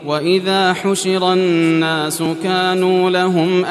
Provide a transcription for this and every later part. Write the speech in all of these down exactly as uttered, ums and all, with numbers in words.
وإذا حشر الناس كانوا لهم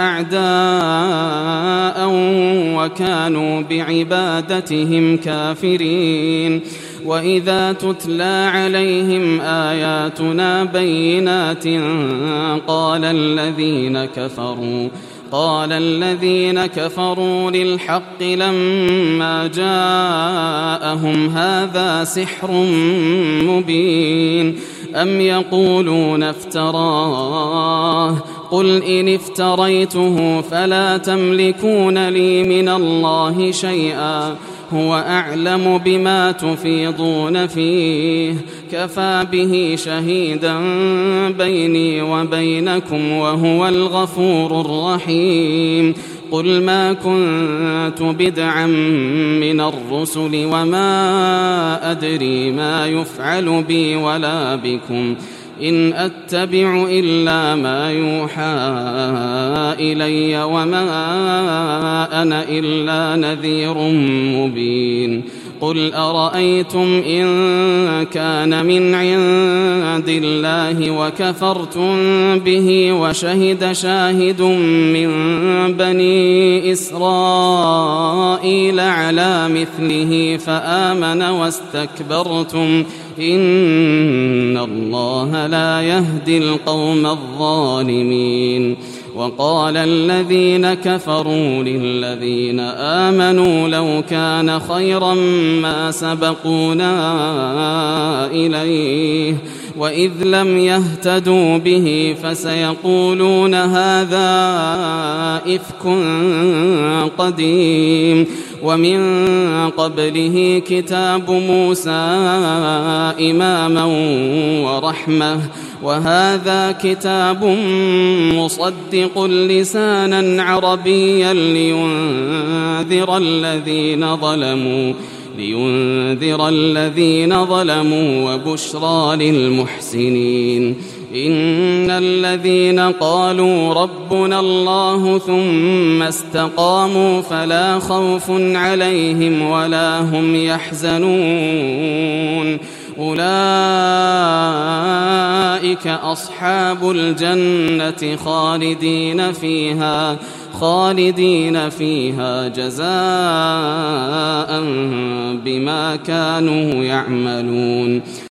أعداء وكانوا بعبادتهم كافرين وإذا تتلى عليهم آياتنا بينات قال الذين كفروا قال الذين كفروا للحق لما جاءهم هذا سحر مبين أم يقولون افتراه قل إن افتريته فلا تملكون لي من الله شيئا هو أعلم بما تفيضون فيه كفى به شهيدا بيني وبينكم وهو الغفور الرحيم قل ما كنت بدعا من الرسل وما أدري ما يفعل بي ولا بكم إن أتبع إلا ما يوحى إلي وما أنا إلا نذير مبين قل أرأيتم إن كان من عند الله وكفرتم به وشهد شاهد من بني إسرائيل على مثله فآمن واستكبرتم إن الله لا يهدي القوم الظالمين وقال الذين كفروا للذين آمنوا لو كان خيرا ما سبقونا إليه وإذ لم يهتدوا به فسيقولون هذا إفك قديم ومن قبله كتاب موسى إماما ورحمة وهذا كتاب مصدق لسانا عربيا لينذر الذين ظلموا لينذر الذين ظلموا وبشرى للمحسنين إن الذين قالوا ربنا الله ثم استقاموا فلا خوف عليهم ولا هم يحزنون أولئك أصحاب الجنة خالدين فيها خالدين فيها جزاء بما كانوا يعملون